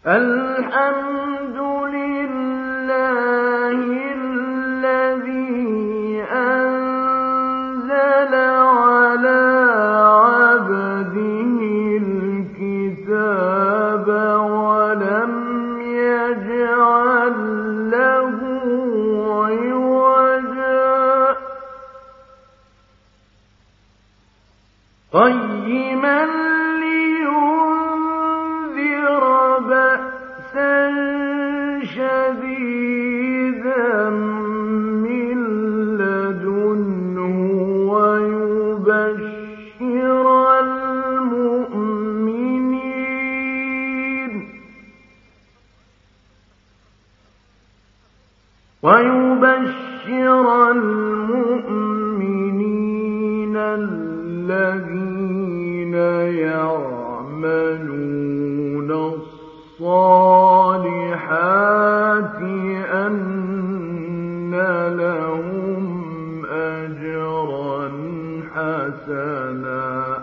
الحمد لله الذي أنزل على عبده الكتاب ولم يجعل له عوجا قيما لينذر بأسا شديدا من لدنه ويبشر المؤمنين الذين يعملون الصالحات أن لهم أجرا حسنا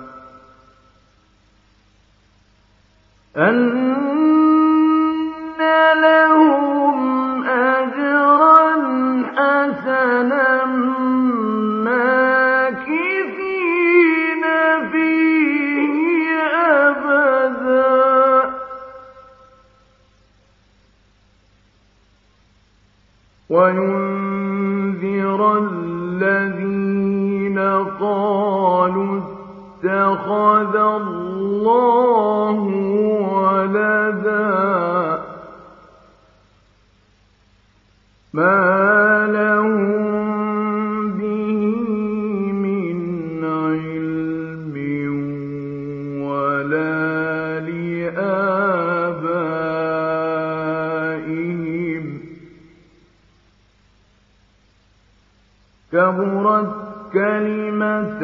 ماكثين فيه أبدا وينذر الذين قالوا اتخذ الله ولدا ما لهم به من علم ولا لآبائهم كبرت كلمة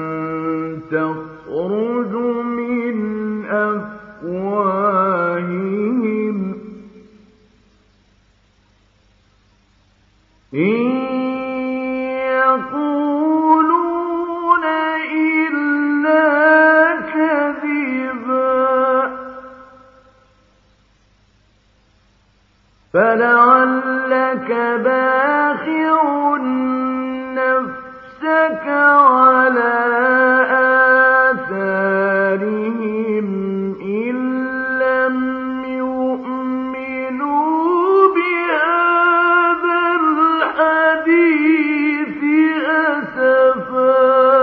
تخرج من أفواههم إن يقولون إلا كذبا فلعلك باخع نفسك على آثارهم إن لم يؤمنوا بهذا الحديث أسفا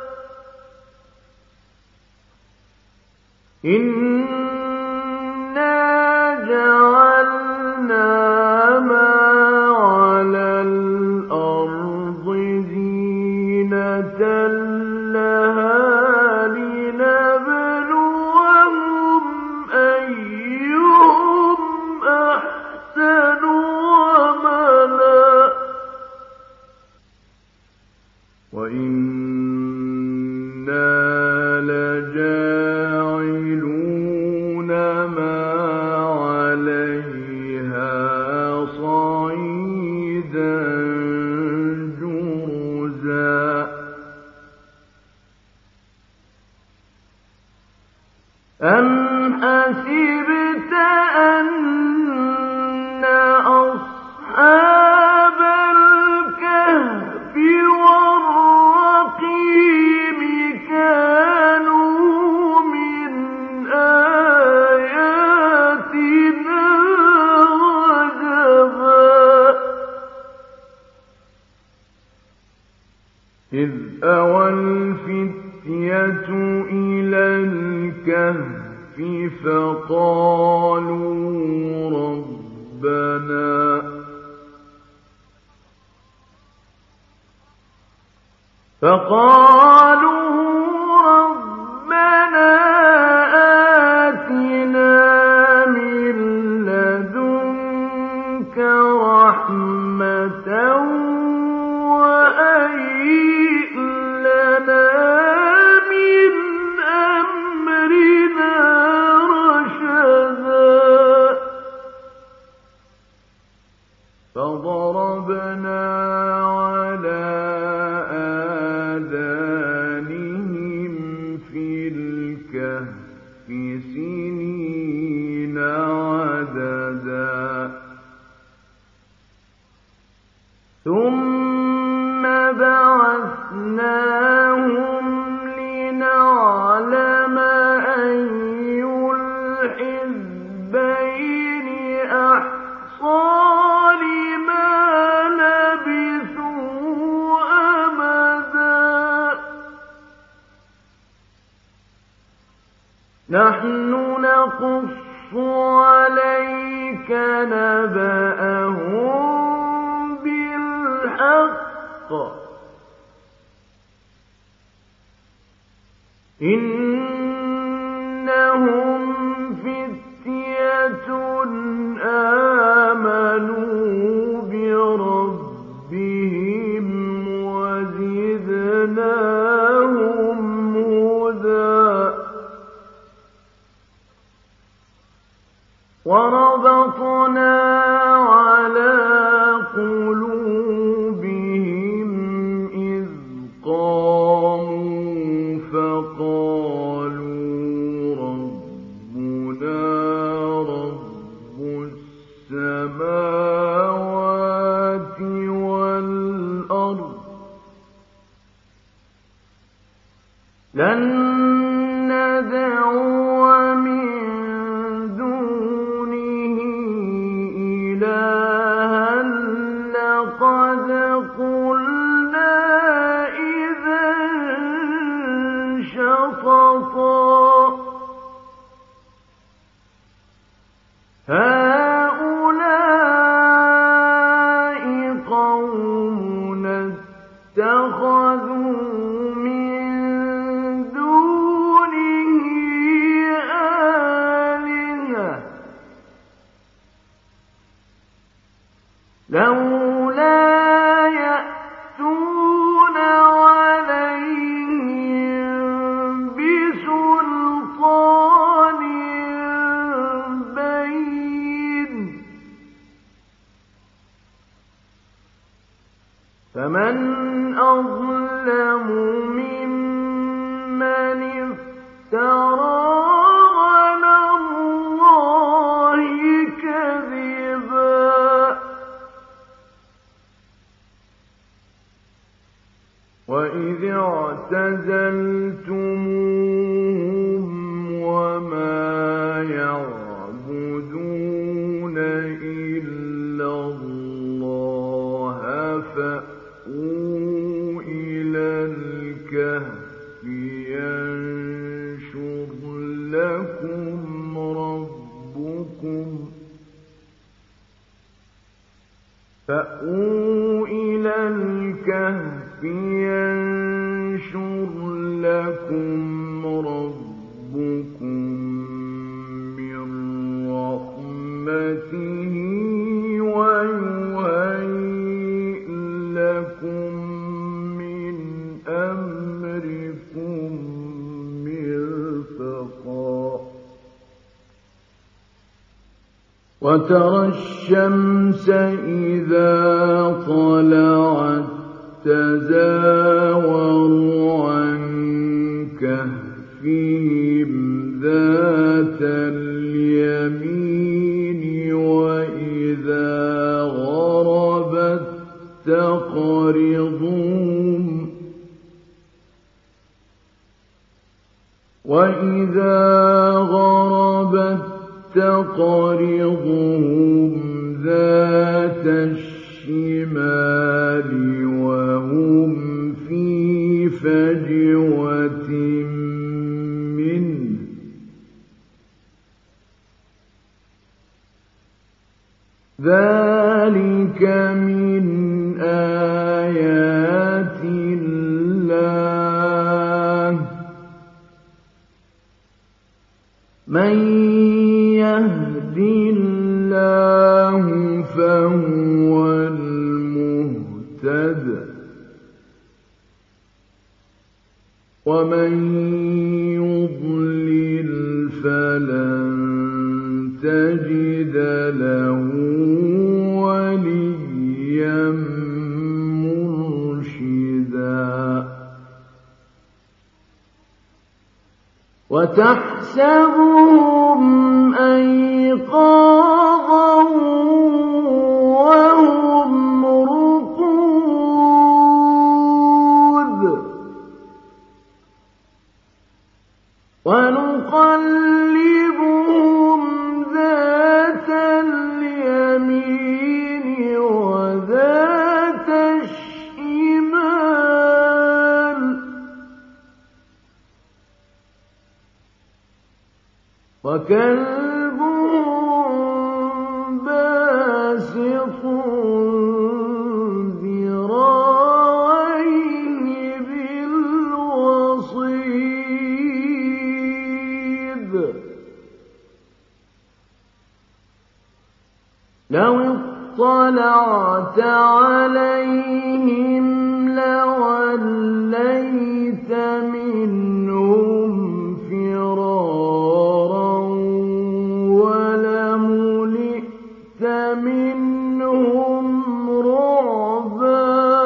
إنا جعلنا ما على الأرض زينة لها لنبلوهم أيهم أحسن عملا وإنا لجاعلون ما عليها صعيدا جرزا أم حسبت أن أصحاب الكهف والرقيم كانوا من آياتنا عجبا إذ أوى الفتية إلى الكهف فقالوا ربنا آتنا من لدنك رحمة وهيئ لنا من أمرنا رشدا فضربنا على آذانهم نقص عليك نبأهم بالحق إنهم فتية آمنوا بربهم وزدناهم هدى وربطنا على قلوبهم إذ قاموا فقالوا ربنا رب السماوات والأرض لن ندعو من دونه إلها لقد قلنا إذا شططا هؤلاء قومنا اتخذوا من دونه آلهة لولا يأتون عليهم بسلطان بين فمن أظلم ممن افترى على الله كذبا وإذ اعتزلتموهم وما يعبدون إلا الله فأووا إلى الكهف ينشر لكم ربكم فأووا إلى الكهف ينشر لكم ربكم من رحمته ويهيئ لكم من أمركم مرفقا وترى الشمس إذا طلعت تزاور عن كهفهم ذات اليمين وإذا غربت تقرضهم ذات الشمال وهم في فجوة منه ذلك من آيات الله من يهد الله فهو المهتد ومن يضلل فلن تجد له وليا مرشدا وتحسبهم أيقاظا وهم رقود ونقلبهم ذات اليمين وذات الشمال وكلبهم باسط ذراعيه بالوصيد لو اطلعت عليهم لوليت منهم فرارا ولملئت منهم رعبا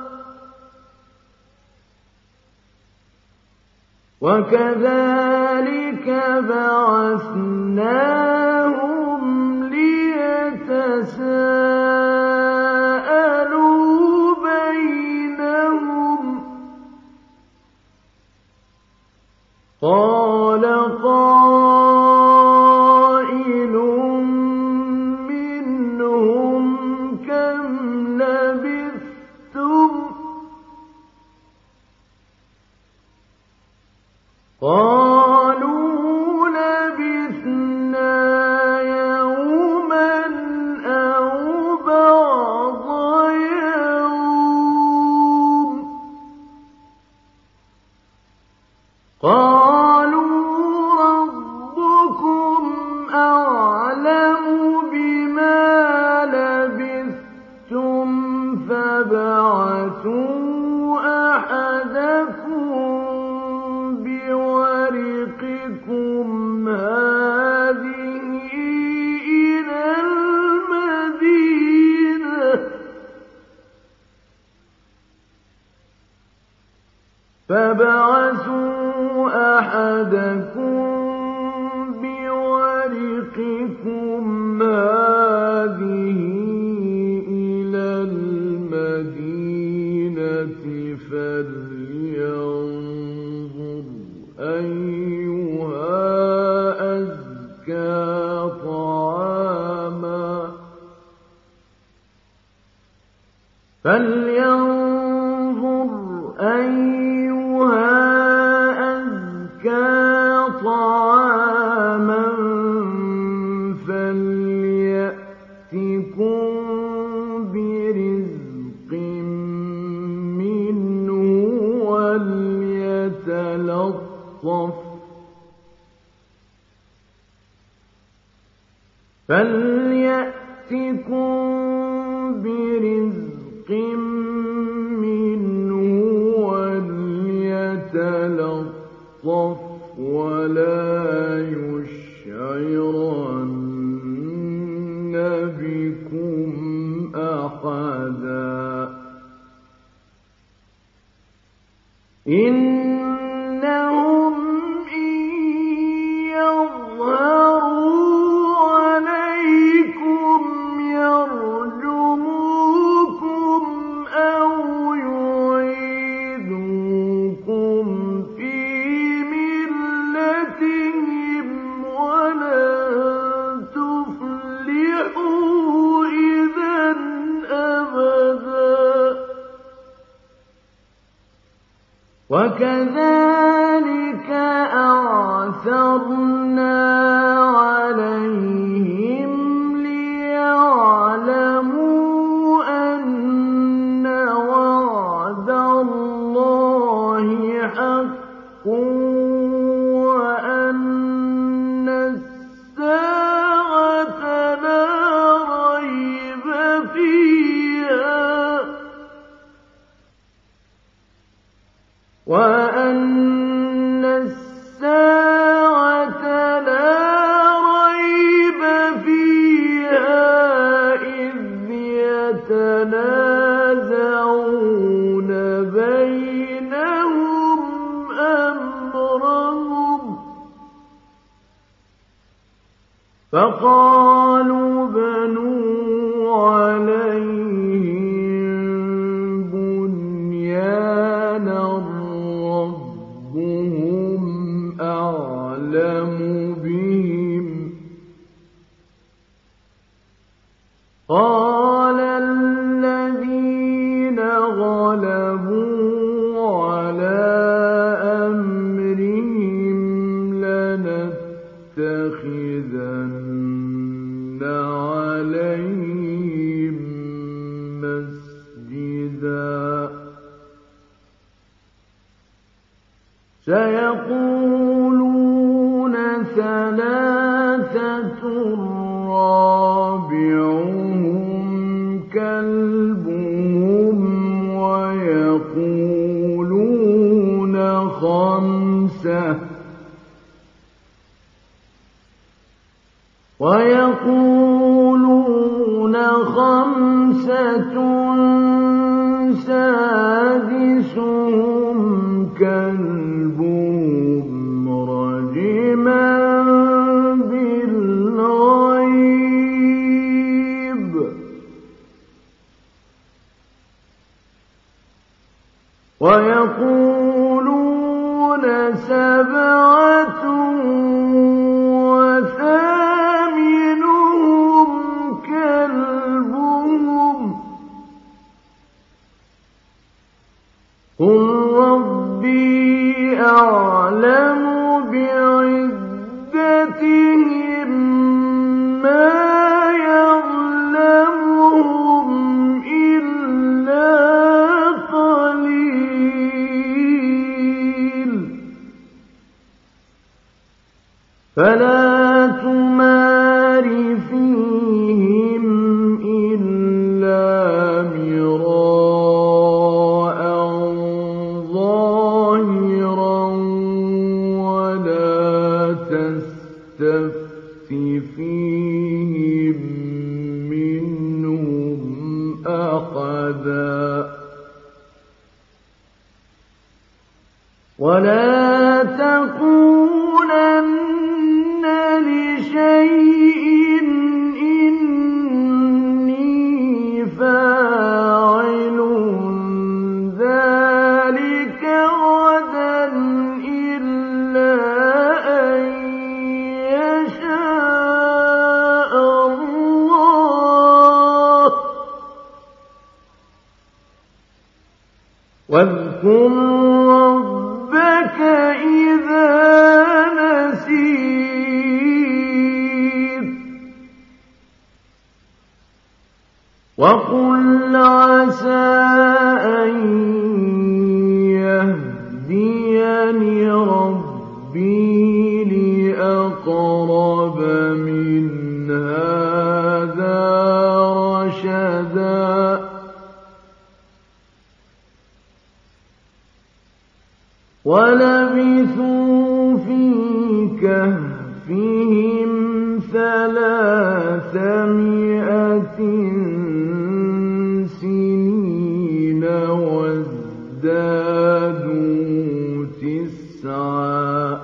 وكذلك بعثناهم ليتساءلوا بينهم قال قائل منهم كم لبثتم قالوا لبثنا يوما أو بعض يوم قالوا ربكم أعلم بما لبثتم فابعثوا أحدكم بورقكم هذه إلى المدينة فابعثوا أحدكم بورقكم هذه إلى المدينة فلينظر أيها أزكى طعاما فليأتكم برزق منه وليتلطف ولا يشعرن بكم أحدا إنهم إن يظهروا عليكم يرجموكم أو يعيدوكم في ملتهم ولن تفلحوا إذا أبدا وكذلك أعثرنا عليهم ليعلموا أن وعد الله حق وأن الساعة لا ريب فيها وأن الساعة لا ريب فيها إذ يتنازعون بينهم أمرهم فقالوا بنوا عليهم بنيانا ربهم أعلم بهم قال الذين غلبوا على أمرهم لنتخذن ويقولون ثلاثة رابعهم كلبهم ويقولون خمسة سادسهم كلبهم رجما بالغيب ويقولون سبعة وثامنهم كلبهم قل ربي أعلم بعدتهم ما يعلمهم إلا قليل فلا تمار فيهم إلا مراء ظاهرا ولا تستفت فيهم منهم أحدا ولا تقولن لشيء إني فاعل ذلك غدا إلا أن يشاء الله واذكر ربك إذا نسيت وقل عسى أن يهديني ربي لأقرب من هذا رشدا ولبثوا في كهفهم 300 سنين وازدادوا 9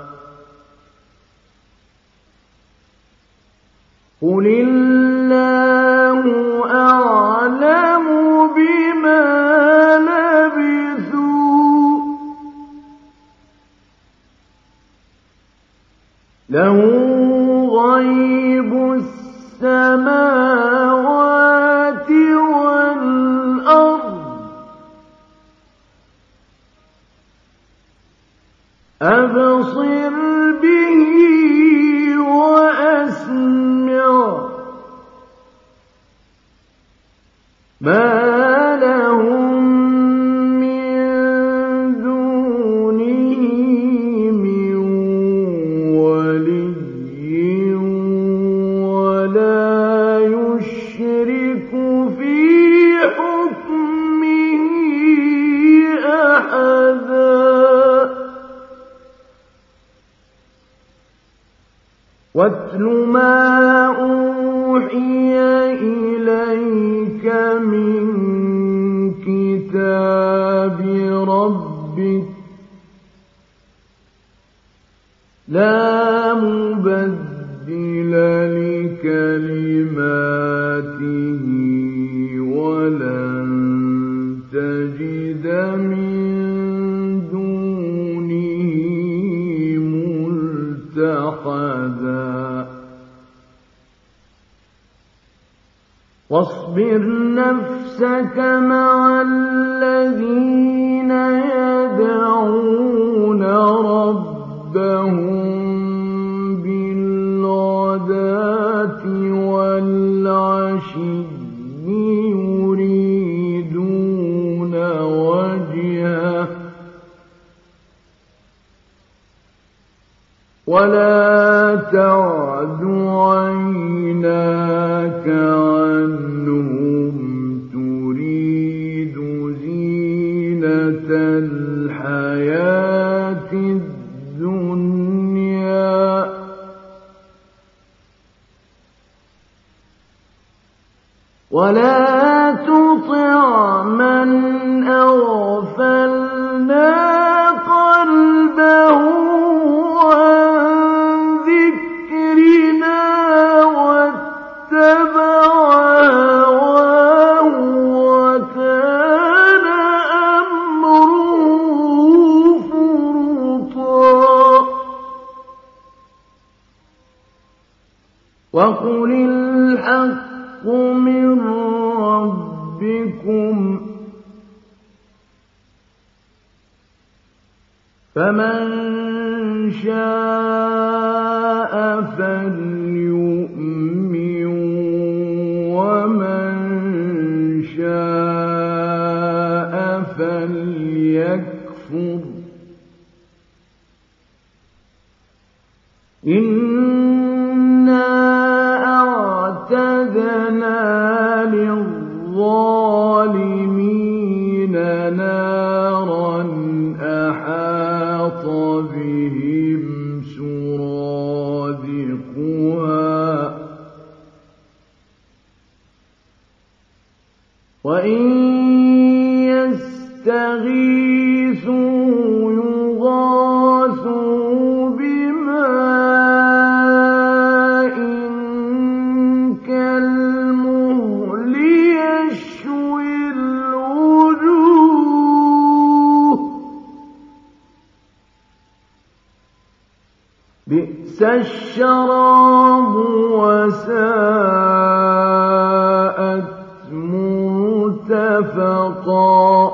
قل الله أعلم بما لبثوا له غيب السماوات والأرض أبصر به وأسمع ما لهم من دونه من ولي ولا يشرك في حكمه أحدا واتل ما أوحي إليك من كتاب ربك لا مبدل لكلماته ولن تجد من دونه ملتحدا واصبر نفسك مع الذين يدعون ربهم بالغداة والعشي يريدون وجهه ولا تعد عيناك عنهم تريد زينة الحياة الدنيا ولا تطع من أغفلنا قلبه عن ذكرنا واتبع هواه وكان أمره فرطا وقل الحق من ربكم فمن شاء فليؤمن ومن شاء فليكفر إنا أعتدنا للظالمين نارا أحاط بهم سرادقها وإن يستغيثوا يغاثوا بماء كالمهل يشوي الوجوه بئس الشراب وساءت مرتفقا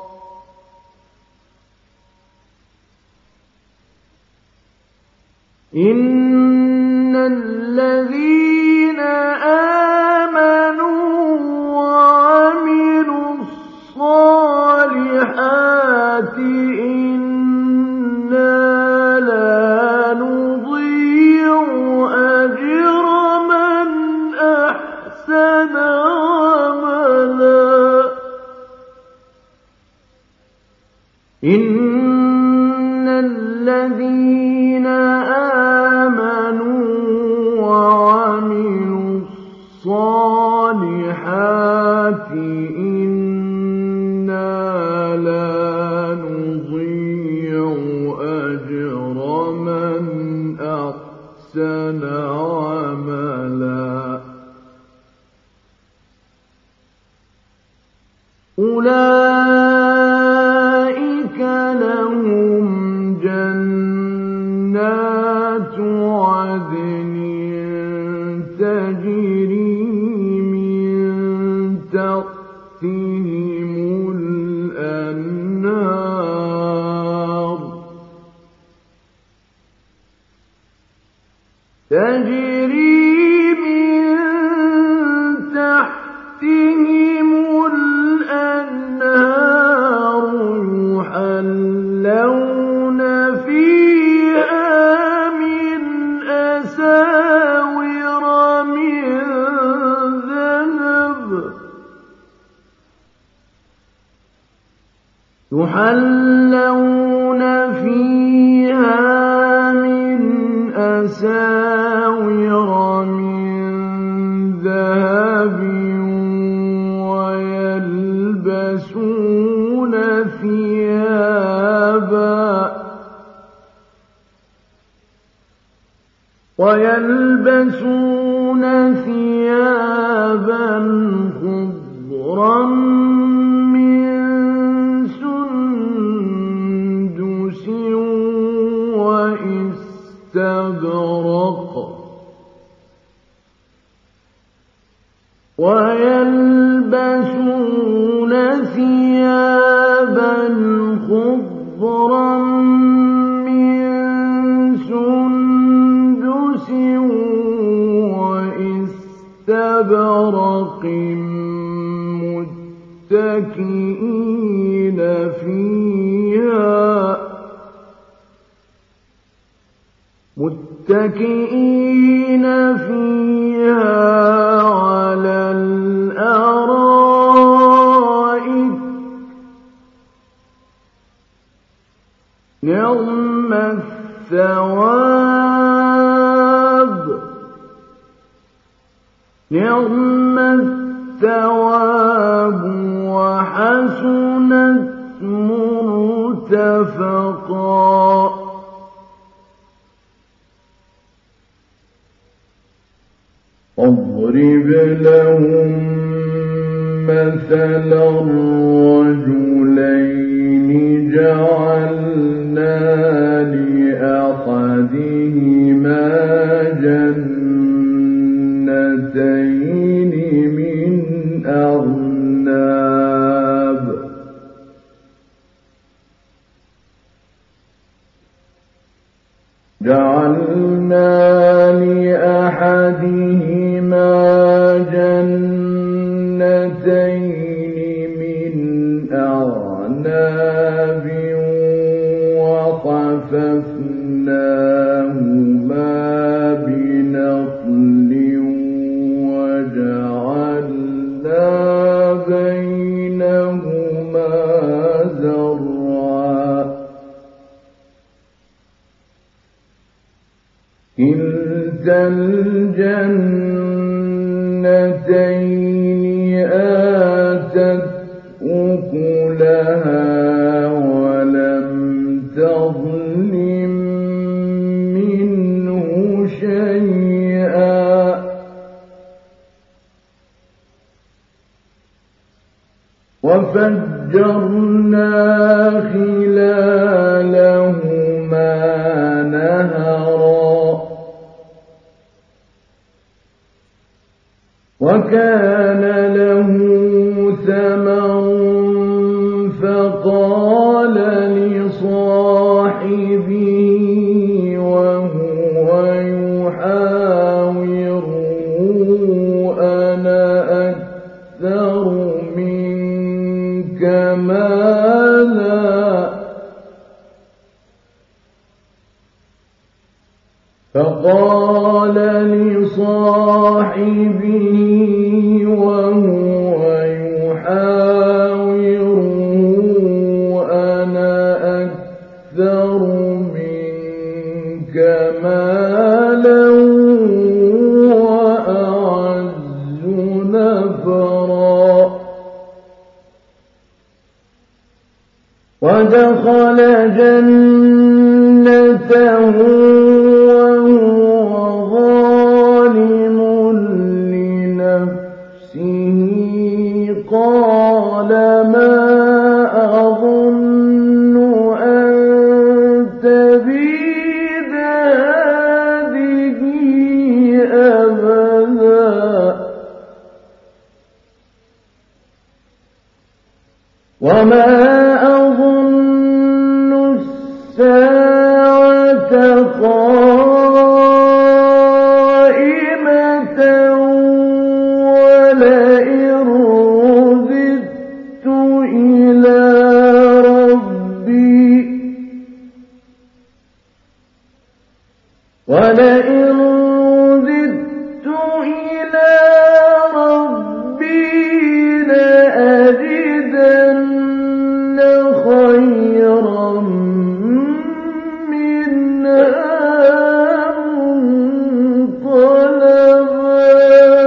إن الذين آمنوا وعملوا الصالحات إنا لا نضيع أجر من أحسن عملا إن الذين آمنوا وعملوا الصالحات إنا لا نضيع أجر من أحسن عملا أولئك لهم جنات عدن تجري من تحتهم الأنهار يحلون فيها من أساور من ذهب يحلون فيها من أساور من ذهب ويلبسون ثيابا خضرا من سندس واستبرق ويلبسون ثيابا خضرا من سندس واستبرق متكئين فيها متكئين فيها على الأرائك نعم الثواب وحسنت مرتفقا واضرب لهم مثلا الرجلين جعلنا لأحدهما جنتين من أعناب وحففناهما بنخل وجعلنا بينهما زرعا كلتا الجنتين آتت أكلها ولم تظلم منه شيئا وفجرنا خلالهما نهرا وكان له ثمر فقال لصاحبه وهو يحاوره أنا أكثر منك مالا فقال لصاحبه وهو يحاوره أنا أكثر منك مالا وأعز نفرا ودخل جنته قال ما أظن أن تبيد هذه أبدا وما أظن الساعة قائمة ولئن رددت إلى ربي لأجدن خيرا منها منقلبا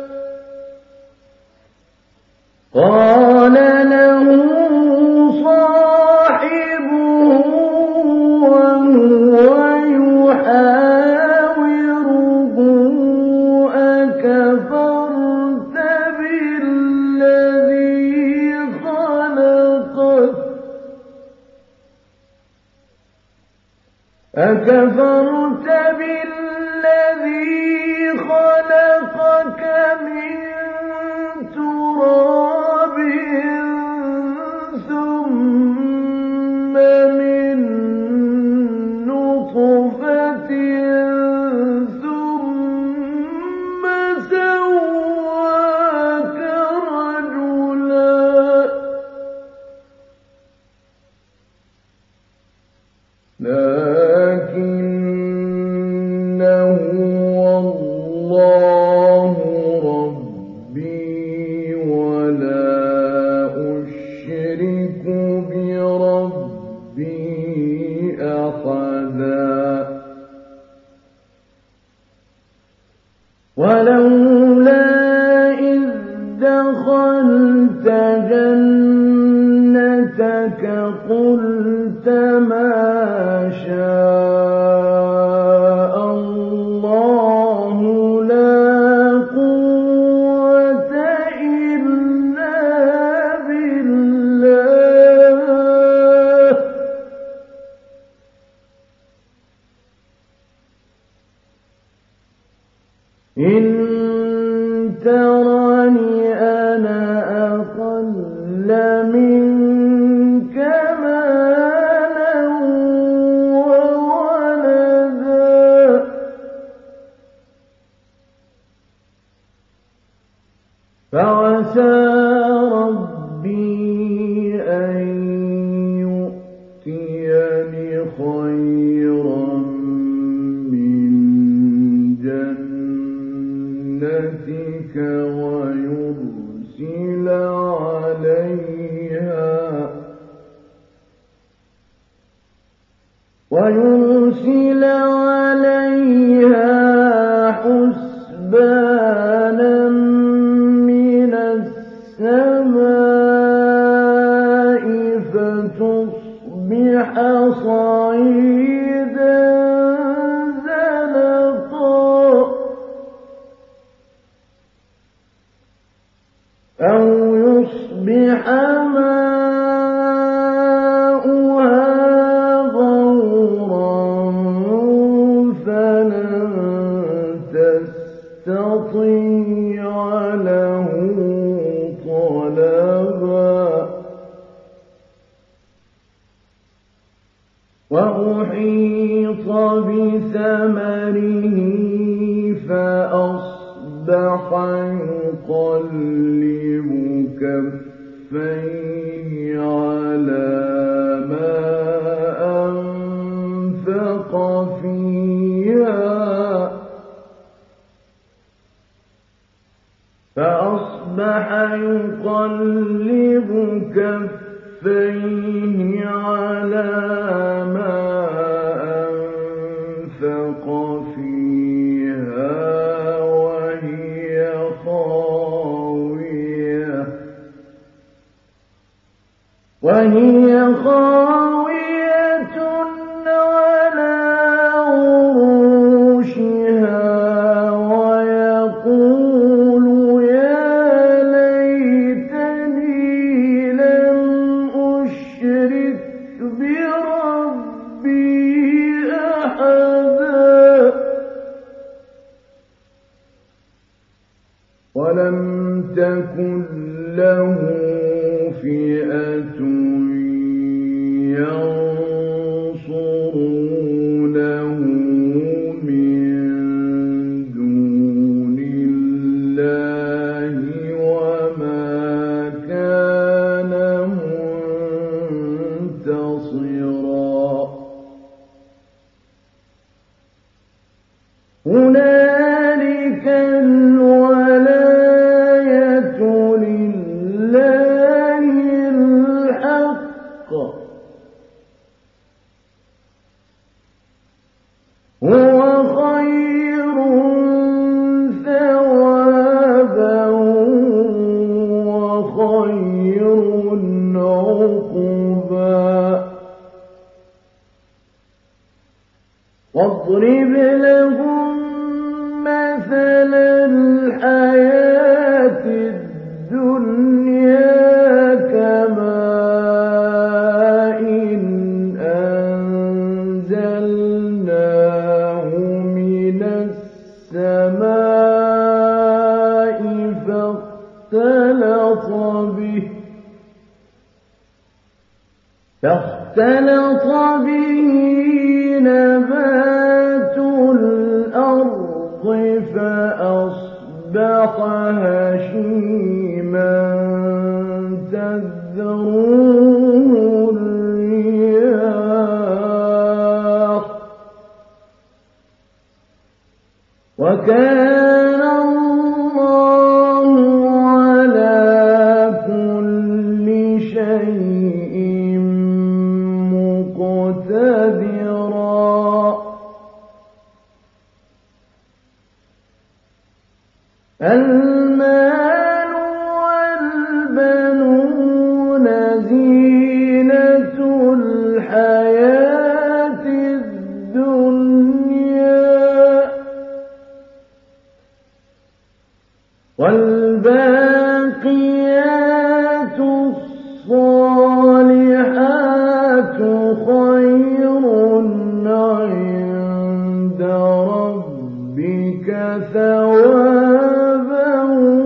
قال له صاحبه وهو يحاوره أكفرت بالذي خلقك من تراب ثم من نطفة ثم سواك رجلا لكن ترني أنا أقل منك مالا وولدا فعسى ربي أن يؤتيني خيرا من جنتك ويرسل عليها حسبانا من السماء فتصبح صعيدا زلقا أو يصبح له طلبا وأحيط بثمره فأصبح يقلب كفيه على ما أنفق فيها على ما أنفق فيها وهي خاوية على عروشها ويقول يا ليتني لم أشرك بربي أحدا ولم تكن له فئة ينصرونه من دون الله وما كان منتصرا هنالك الولاية لله الحق هو خير ثوابا وخير عقبا واضرب لهم مثل الحياة الدنيا كماء أنزلناه من السماء فاختلط به نبات الأرض فأصبح هشيما تذروه الرياح وكان الله على كل شيء مقتدرا المال والبنون زينة الحياة الدنيا والباقيات الصالحات خير عند ربك ثوابا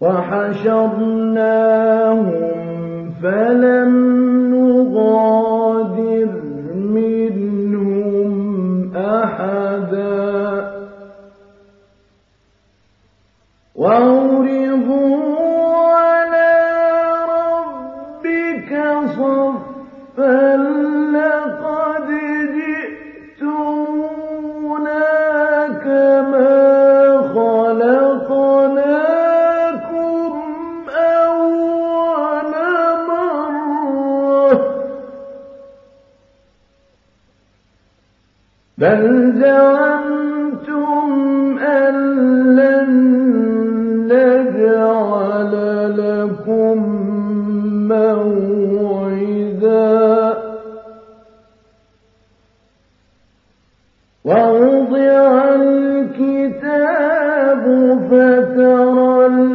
وحشرناهم فلم نغادر منهم أحدا وعرضوا على ربك صفا لقد جئتمونا كما خلقناكم أول مرة بل زعمتم أن لن نجعل لكم موعدا ووضع الكتاب فترى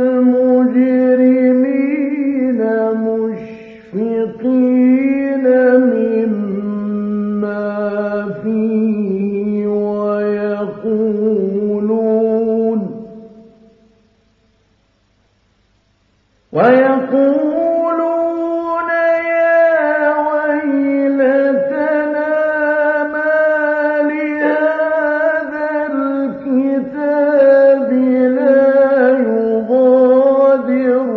المجرمين مشفقين مما فيه ويقولون يا ويلتنا ما لهذا الكتاب لا يغادر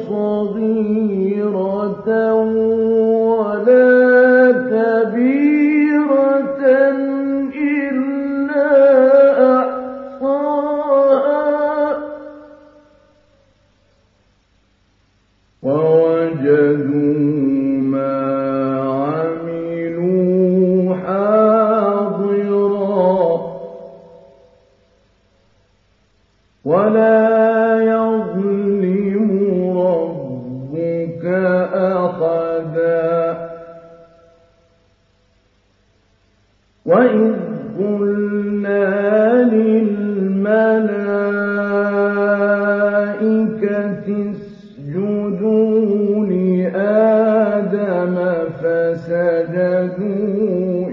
صغيرة ولا كبيرة إلا أحصاها ووجدوا ما عملوا حاضرا ولا يظلم ربك أحدا وإذ قلنا للملائكة اسجدوا لآدم فسجدوا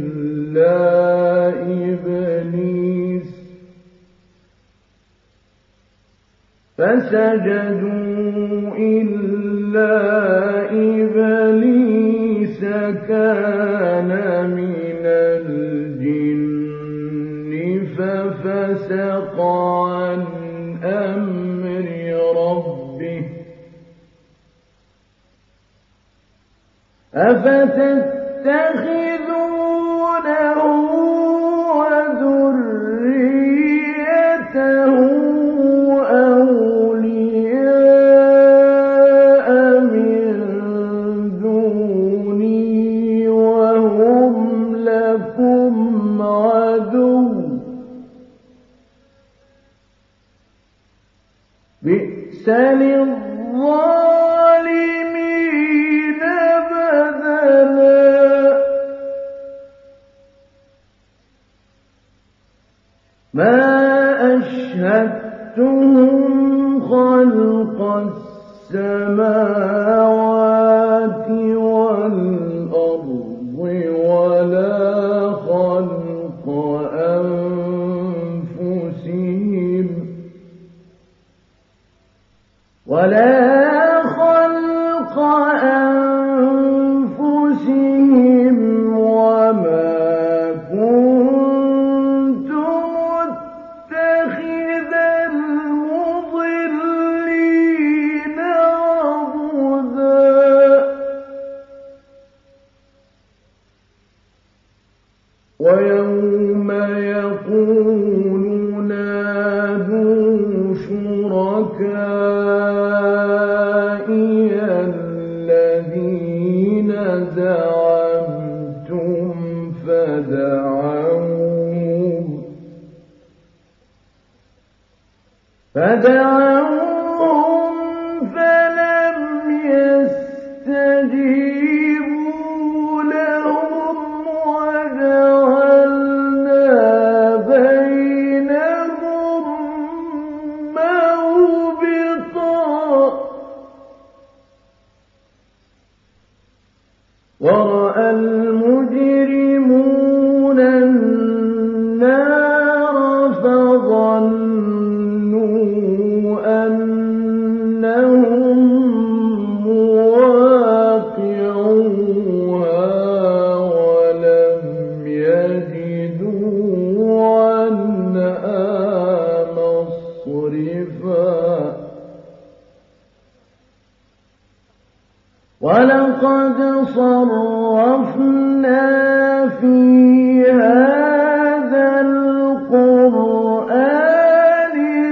إلا إبليس كان من الجن ففسق عن أمر ربه أفتتخذونه وذريته أولياء من دوني وهم لكم عدو بئس للظالمين بدلا ما أشهدتهم خلق السماوات والأرض ولا خلق أنفسهم وما كنت متخذ المضلين عضدا ويوم يقول نادوا شركائي الذين زعمتم فدعوهم فلم يستجيبوا لهم وجعلنا بينهم موبقا ورأى المجرمون النار فظنوا أنها مسرفا ولقد صرفنا في هذا القرآن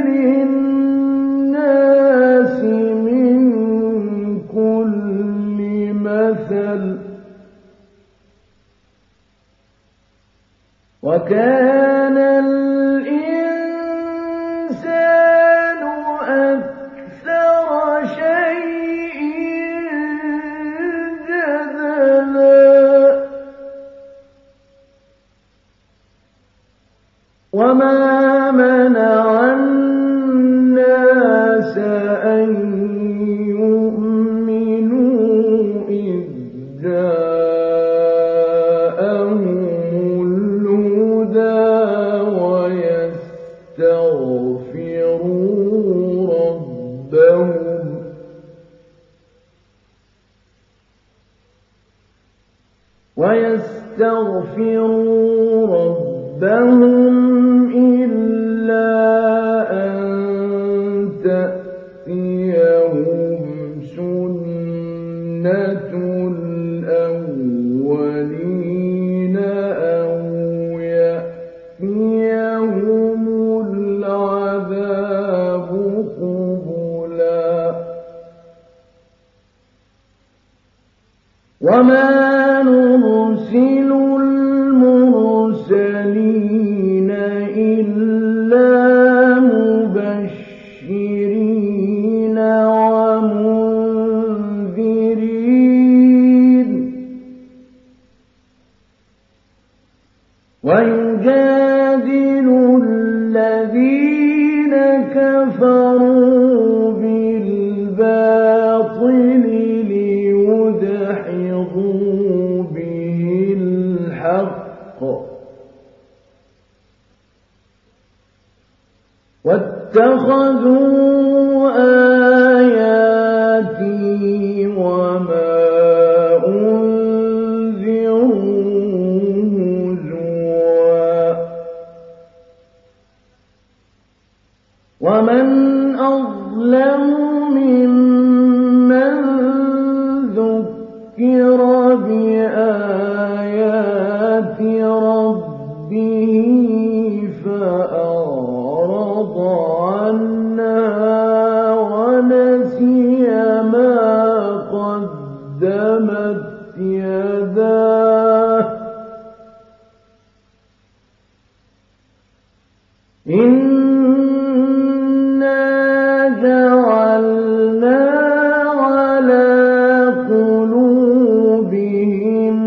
للناس من كل مثل وكان الإنسان أكثر شيء جدلا وما منع الناس أن يؤمنوا إذ جاءهم الهدى ويستغفروا ربهم إلا أن تأتيهم سنة الأولين أو يأتيهم العذاب قبلا وما نرسل المرسلين إلا مبشرين ومنذرين ويجادل الذين كفروا بالباطل ليدحضوا به الحق واتخذوا آياتي وما أنذروا هزوا ومن أظلم ممن ذكر بآيات ربه فأعرض عنها ونسي ما قدمت يداه إنا جعلنا على قلوبهم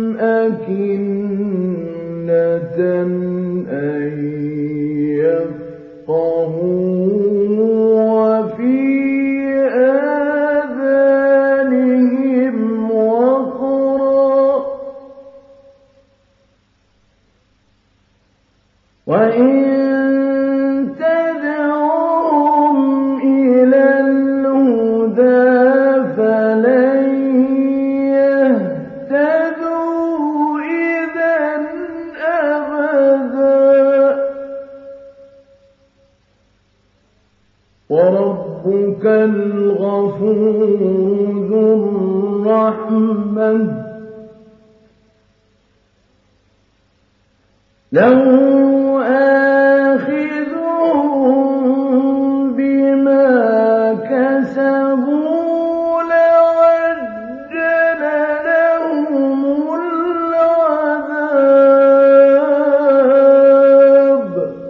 أكنة أن يفقهوا وفي آذانهم وقرا وإن تدعوهم إلى الهدى فلن يهتدوا إذا أبدا وربك الغفور ذو الرحمة لو آخذهم بما كسبوا لعجل لهم العذاب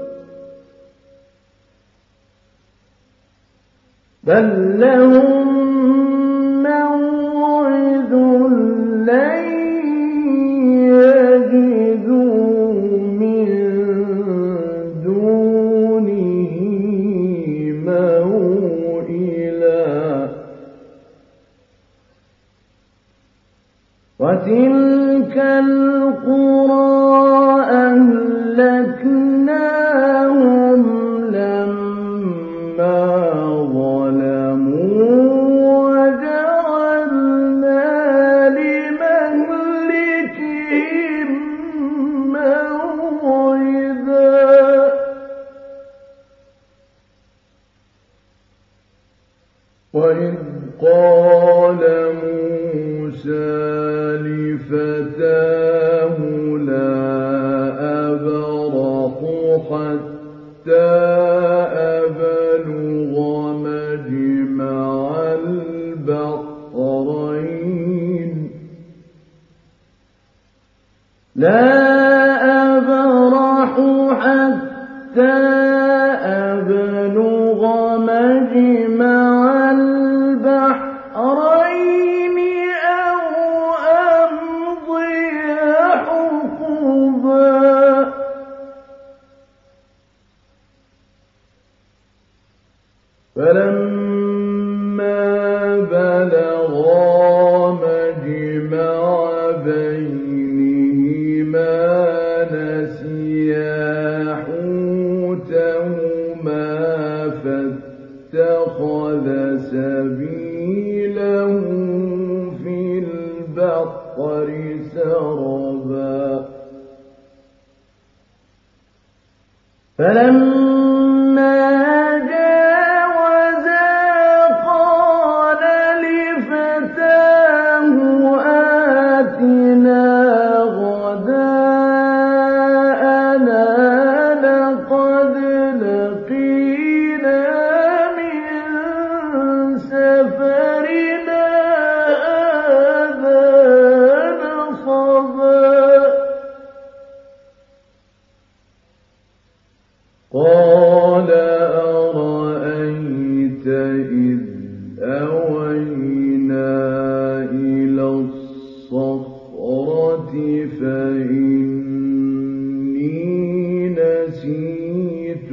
بل لهم موعد لن يجدوا من دونه موئلا وتلك القرى أهلكناهم لما ظلموا وجعلنا لمهلكهم موعدا وإذ قال موسى لفتاه لا أبرح حتى أبلغ مجمع البحرين لا أبرح حتى أبلغ مجمع البحرين أو أمضي حقبا فلما بلغا مجمع بينهما نسيا حوتهما فاتخذ سبيله في البحر سربا فلما جاوزا قال لفتاه آتنا غداءنا لقد لقينا من سفرنا هذا نصبا قال أرأيت إذ أوينا إلى الصخرة فإني نسيت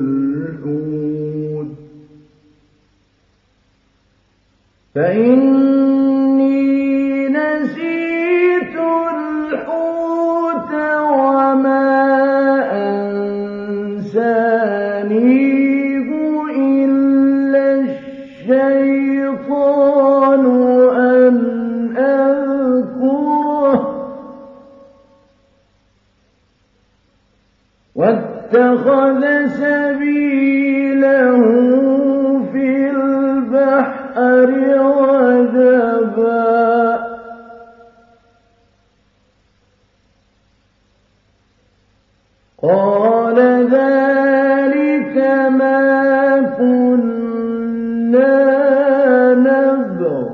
الحوت وما أنسانيه إلا الشيطان أن أذكره واتخذ سبيله في البحر عجبا قال ذلك ما كنا نبغ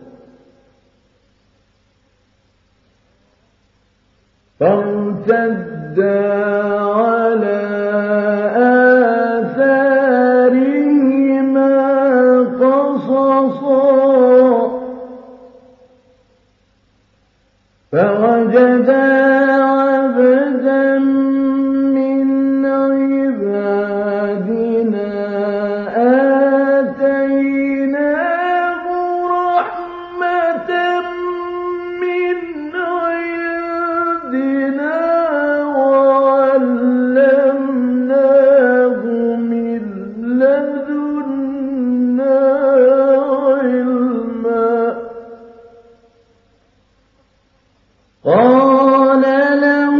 فارتدا على آثارهما قصصا فوجدا عبدا من عبادنا آتيناه رحمة من عندنا وعلمناه من لدنا علما قال له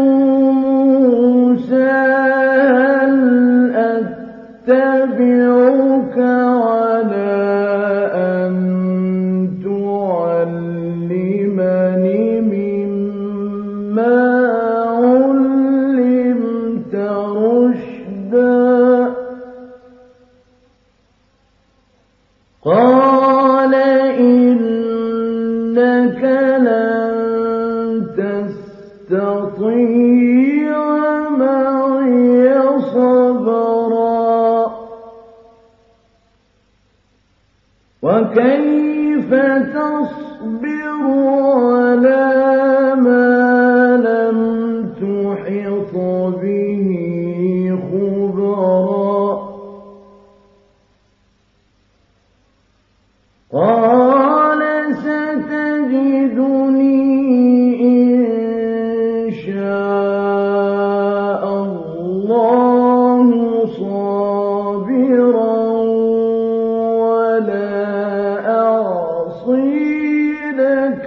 موسى هل أتبعك على أن تعلمني مما علمت رشدا قال إنك لن تستطيع معي صبرا وكيف تصبر على ما لم تحط به خبرا قال ستجدني إن شاء الله صابرا ولا أعصي لك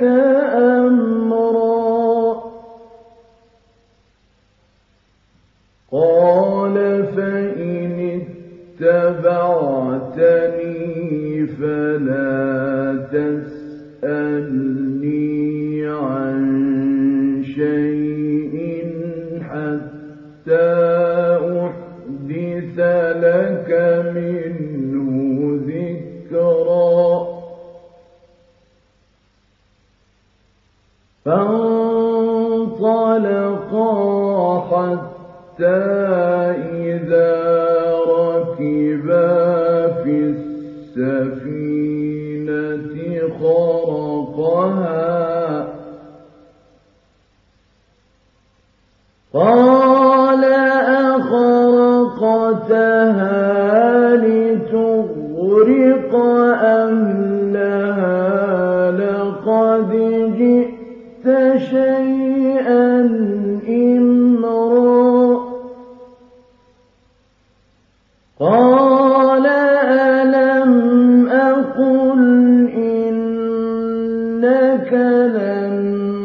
أمرا قال فإن اتبعتني إذا ركبا في السفينة خرقها قال أخرقتها لتغرق أهلها لقد جئت شيئا إمرا قال ألم أقل إنك لن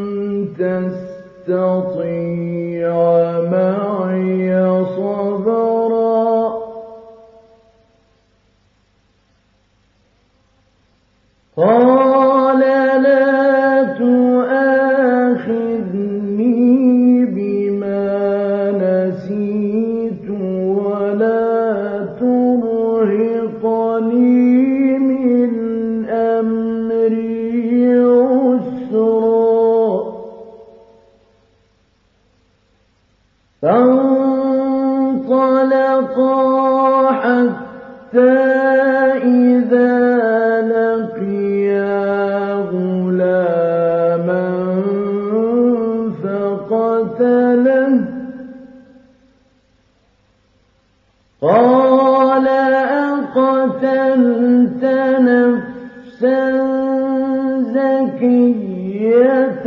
تستطيع معي صبرا قال لا تؤاخذني بما نسيت ولا ترهقني من أمري عسرا فانطلقا حتى إذا لقيا غلاما فقتله قال أقتلت نفسا زكية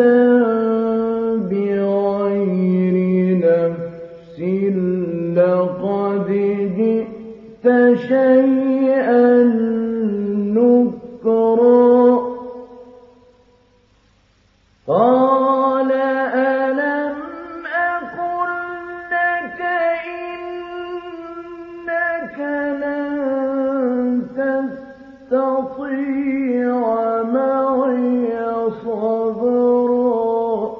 بغير نفس لقد جئت شيئا نكرا قال ألم أقل لك إنك لن تستطيع معي صبرا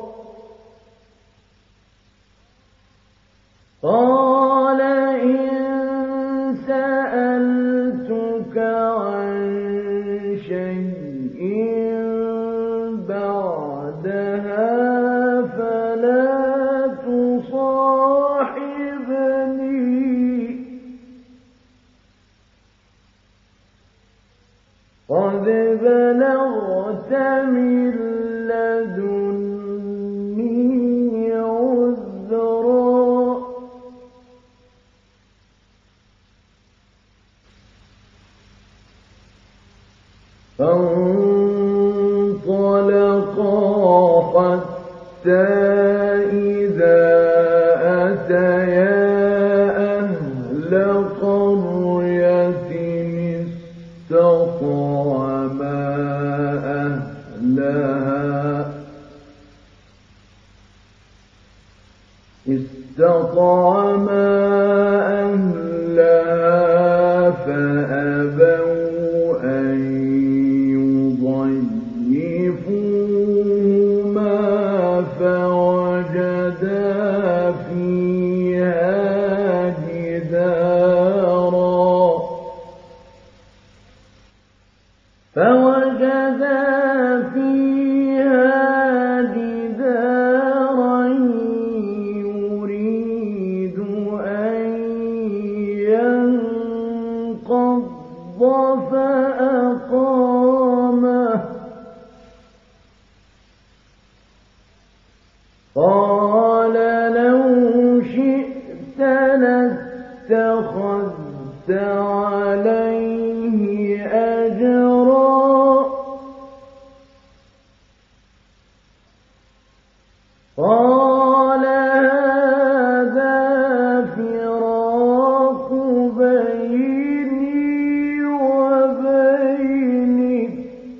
قال إن سألتك عن شيء بعدها فلا تصاحبني قد بلغت من لدني عذرا فانطلقا حتى إذا أتيا أهل قرية استطعما أهلها فأبوا أن يضيفوهما فوجدا فيها جدارا يريد أن ينقض فأقامه قال لو شئت لاتخذت عليه أجرا قال هذا فراق بيني وبينك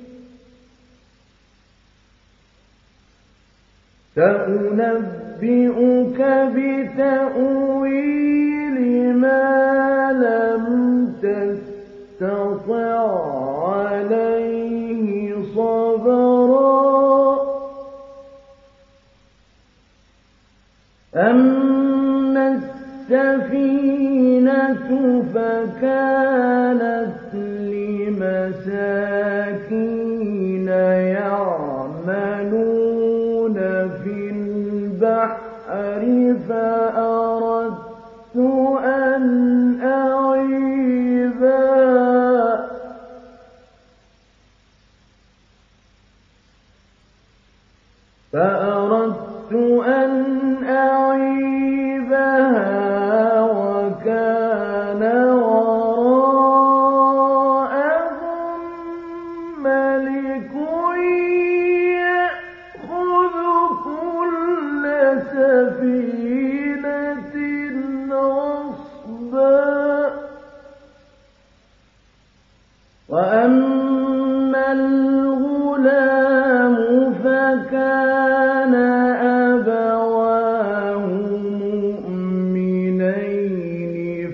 سأنبئك بتأويل ما لم تستطع عليه صبرا أما السفينة فكانت لمساكين يعملون في البحر فأردت فأردت أن أعيبها وكان وراءهم ملك يأخذ كل سفينة غصبا وأما الغلام فكان أبواه مؤمنين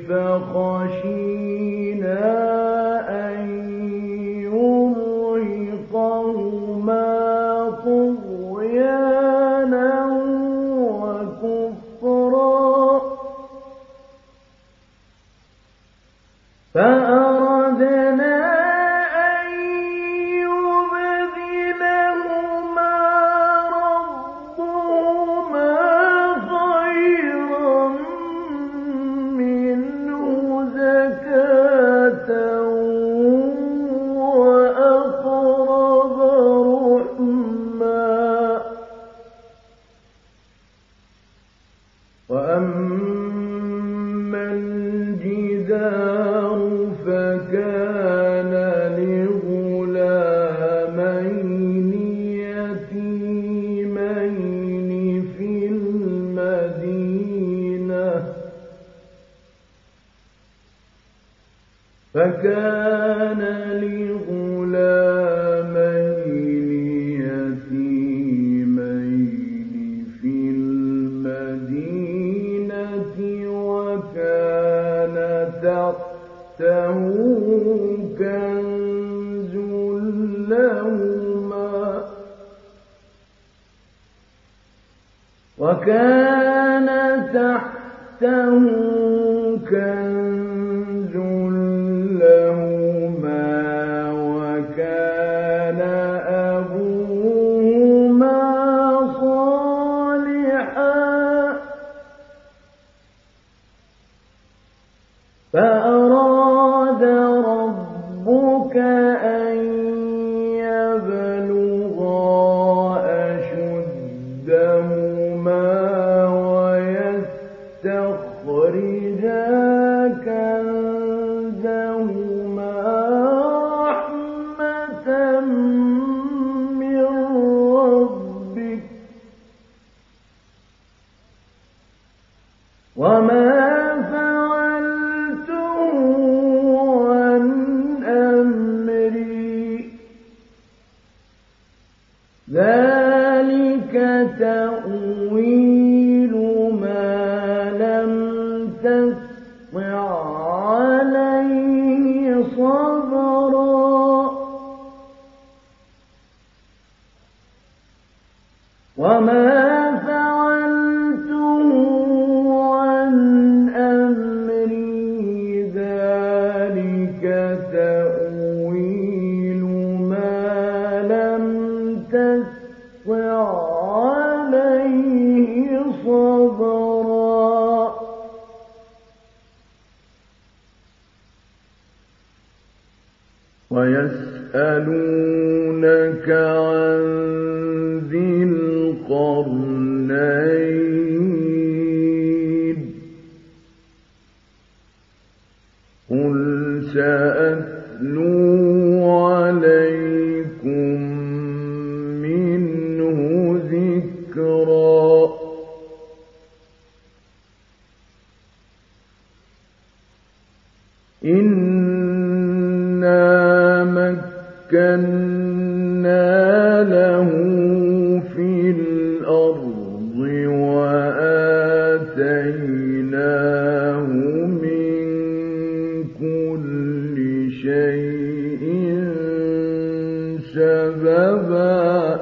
فخشينا أن يرهقهما طغيانا وكفرا فأردنا وأما الجدار فكان لغلامين يتيمين في المدينة وكان تحته كنز لهما وكان أبوهما صالحا فأراد ربك أن يبلغا أشدهما ويستخرجا كنزهما رحمة من ربك وما ذلك تأويل ما لم تسطع عليه صبرا وما فعلته عن أمري ذلك تأويل ما لم تسطع عليه صبرا ويسألونك عن ذي القرنين قل سأتلو عليكم منه ذكرا إنا مكنا له في الأرض وآتيناه من كل شيء سببا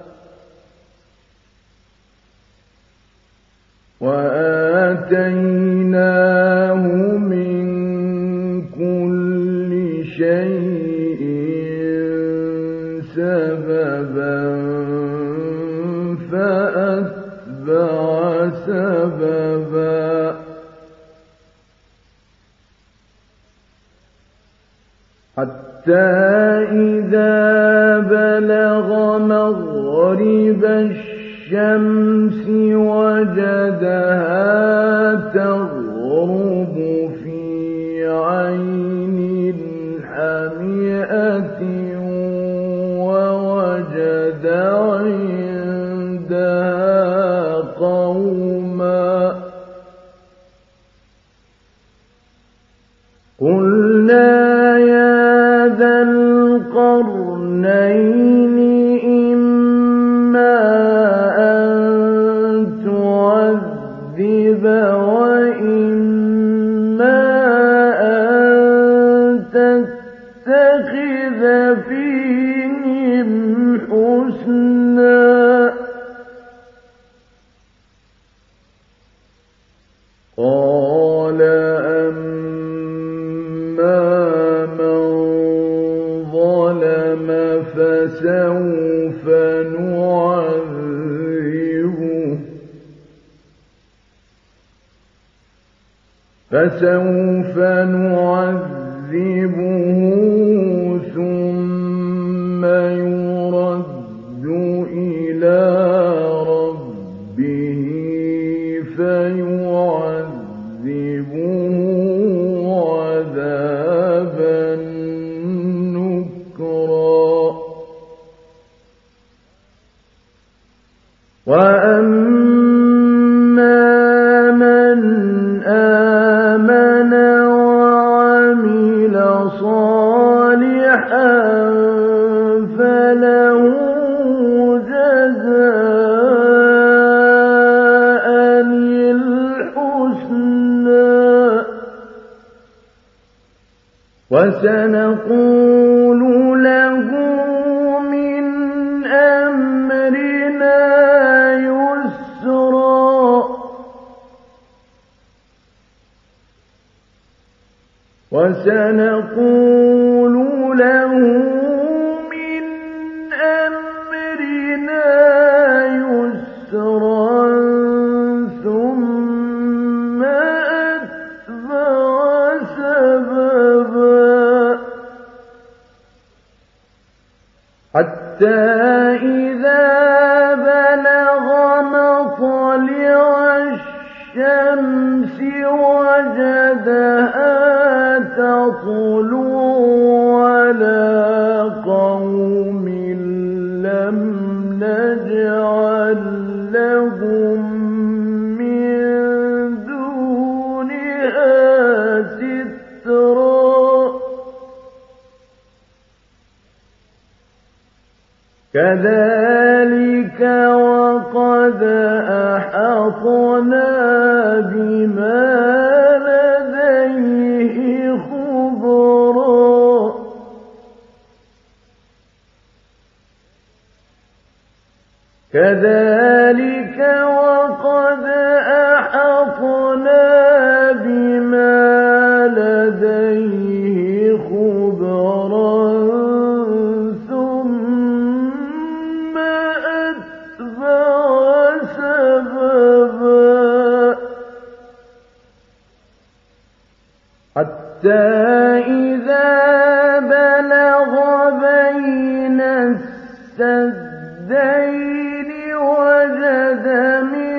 وآتيناه من كل شيء سببا فأتبع سببا حتى إذا بلغ مغرب الشمس الشمس وجدها تغرب في عين حمئة ووجد عندها قوما قلنا يا ذا القرنين إما أن تعذب وإما أن تتخذ فيهم حسنا قال فسوف نعذبه ثم يرد إلى ربه فيعذبه عذابا نكرا وأما من آمن وعمل صالحا فله جزاء الحسنى وسنقول له من أمرنا يسرا وسنقول له من أمرنا يسرا ثم أتبع سببا حتى إذا بلغ مطلع الشمس وجدها تطلع على قوم لم نجعل لهم من دونها سترا كذلك وقد أحطنا بما لديه خبرا كذلك وقد أحطنا بما لديه خبرا ثم أتبع سببا حتى إذا بلغ بين السدين وجد من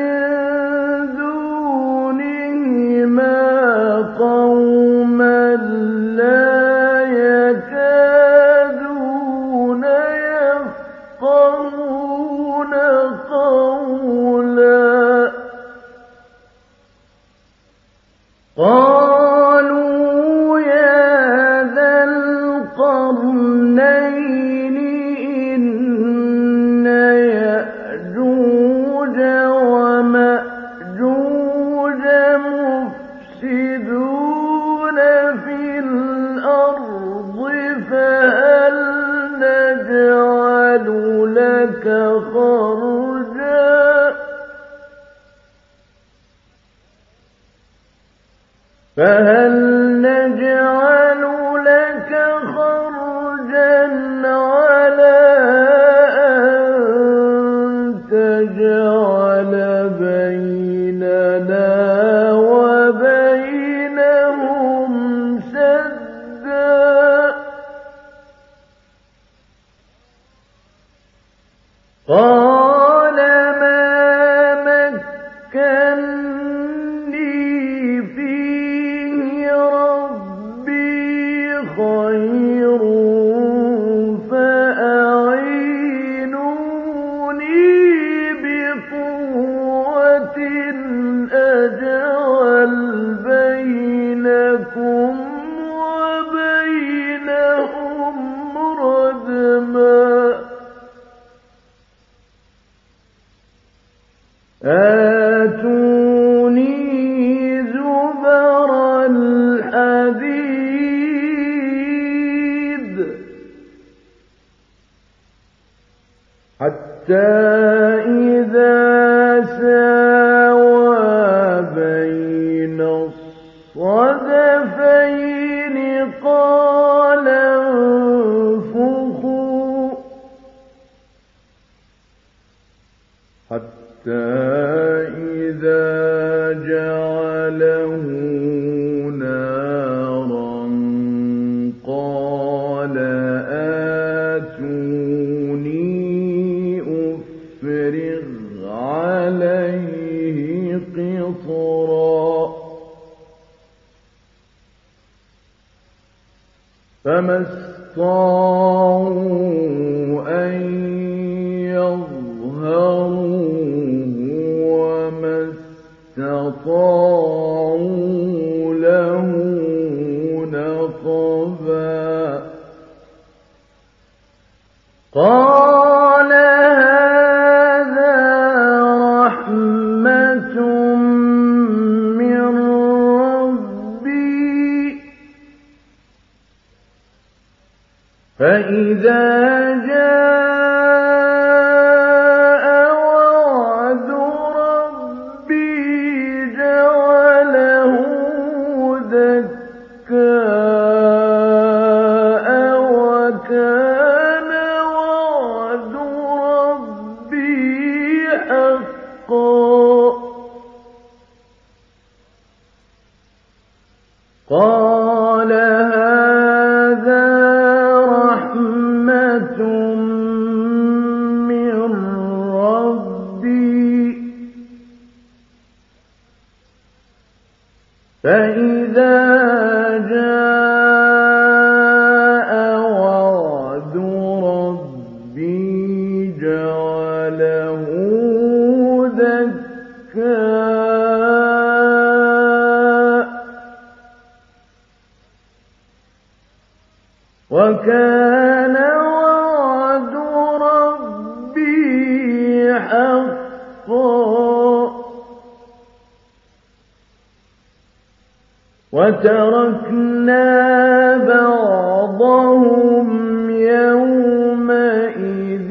دونهما قوما لا يكادون يفقهون قولا قالوا يا ذا القرنين إن يأجوج ومأجوج مفسدون في الأرض فهل نجعل لك خرجا على أن تجعل بيننا وبينهم سدا قال ما إذا ساوى بين الصدفين قال انفخوا حتى إذا جعله نارا قال آتوني أفرغ عليه قطرا فما استطاعوا أن يظهروه وما استطاعوا له نقبا قال هذا رحمة من ربي فإذا جاء وعد ربي جعله دكاء وكان وعد ربي حقا قال هذا رحمة من ربي فإذا جاء وعد ربي جعله دكاء وكان وعد ربي حقا وتركنا بعضهم يومئذ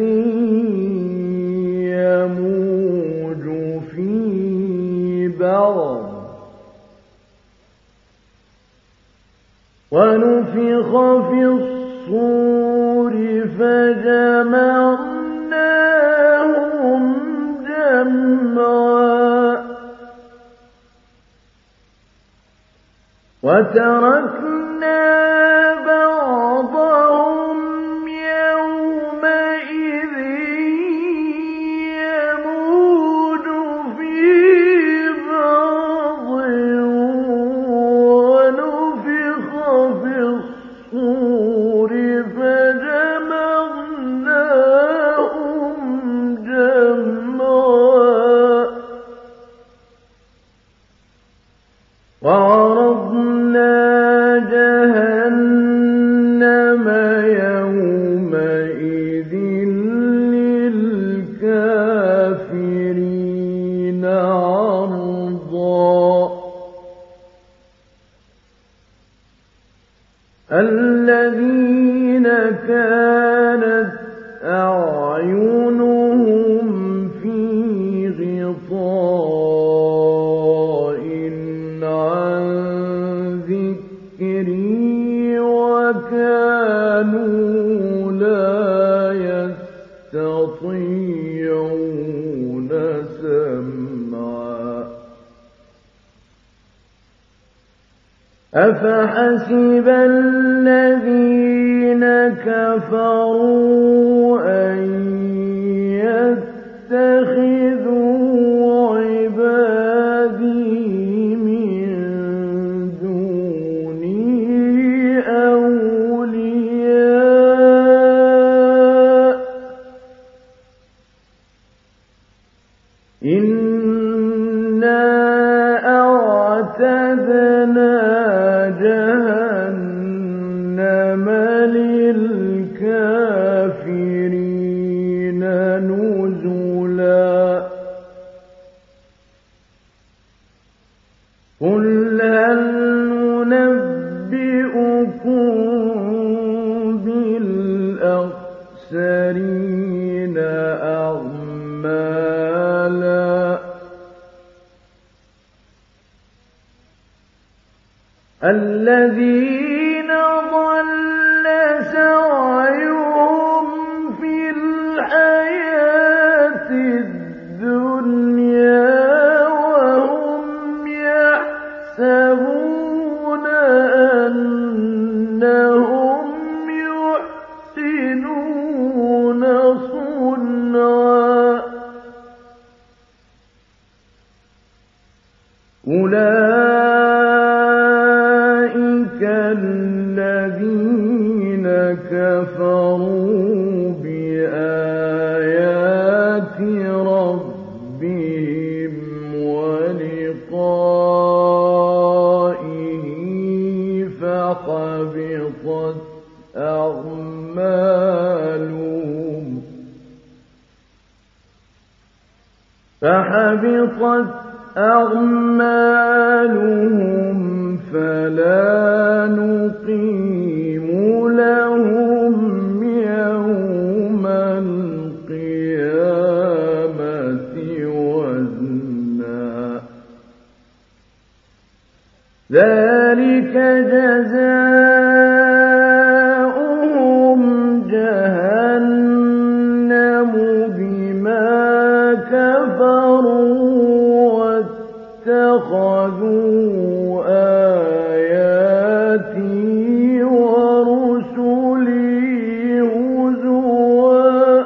يموج في بعض ونفخ في الصور فجمعناهم جمعا وتركنا بعضهم يومئذ يموج في بعض ونفخ في الصور فجمعناهم جمعا وعرضنا جهنم يومئذ للكافرين عرضا الذين كانت أعينهم في غطاء عن ذكري وكانوا لا يستطيعون سمعا أفحسب الذين كفروا أن يتخذوا عبادي من دوني أولياء إنا أعتدنا جهنم للكافرين نزلا قل هل ننبئكم بالأخسرين أعمالا الذين ضل سعيهم في الحياة الدنيا وهم يحسبون أنهم يحسنون صنعا أولئك الذين كفروا بآيات ربهم ولقائه فحبطت أعمالهم فلا نقيم لهم يوم القيامة وزنا ذلك جزاؤهم جهنم بما كفروا واتخذوا آياتي ورسلي هزوا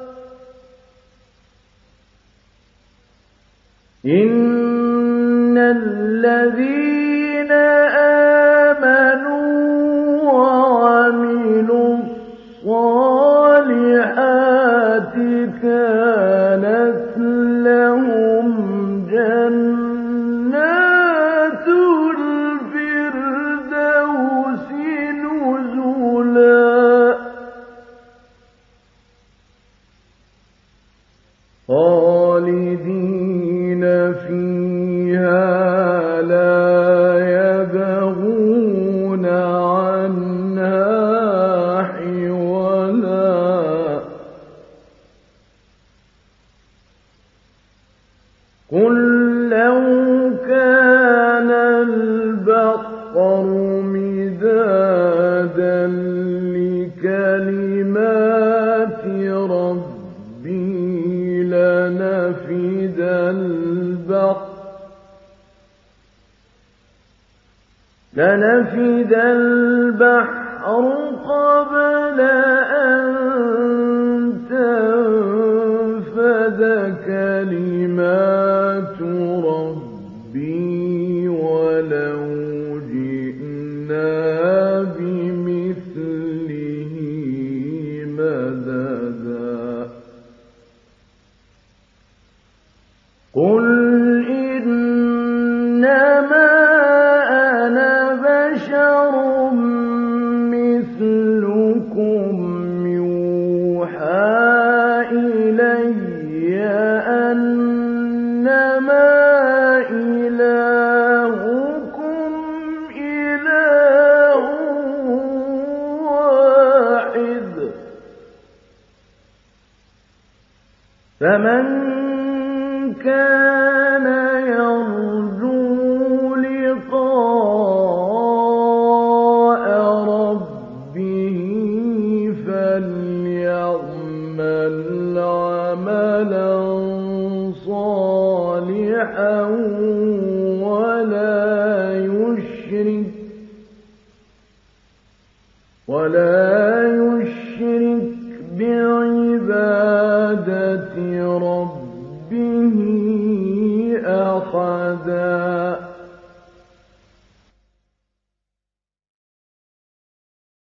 إن الذين آمنوا وعملوا الصالحات كانت لهم جنات الفردوس نزلا خالدين فيها لا يبغون عنها حولا قل لو كان البحر مدادا لكلمات ربي لنفد البحر قبل أن تنفد كلمات ربي ولو جئنا بمثله مددا قل إنما أنا بشر مثلكم يوحى إلي أنما إلهكم إله واحد فمن كان يرجو لقاء ربه فليعمل عملا صالحا ولا يشرك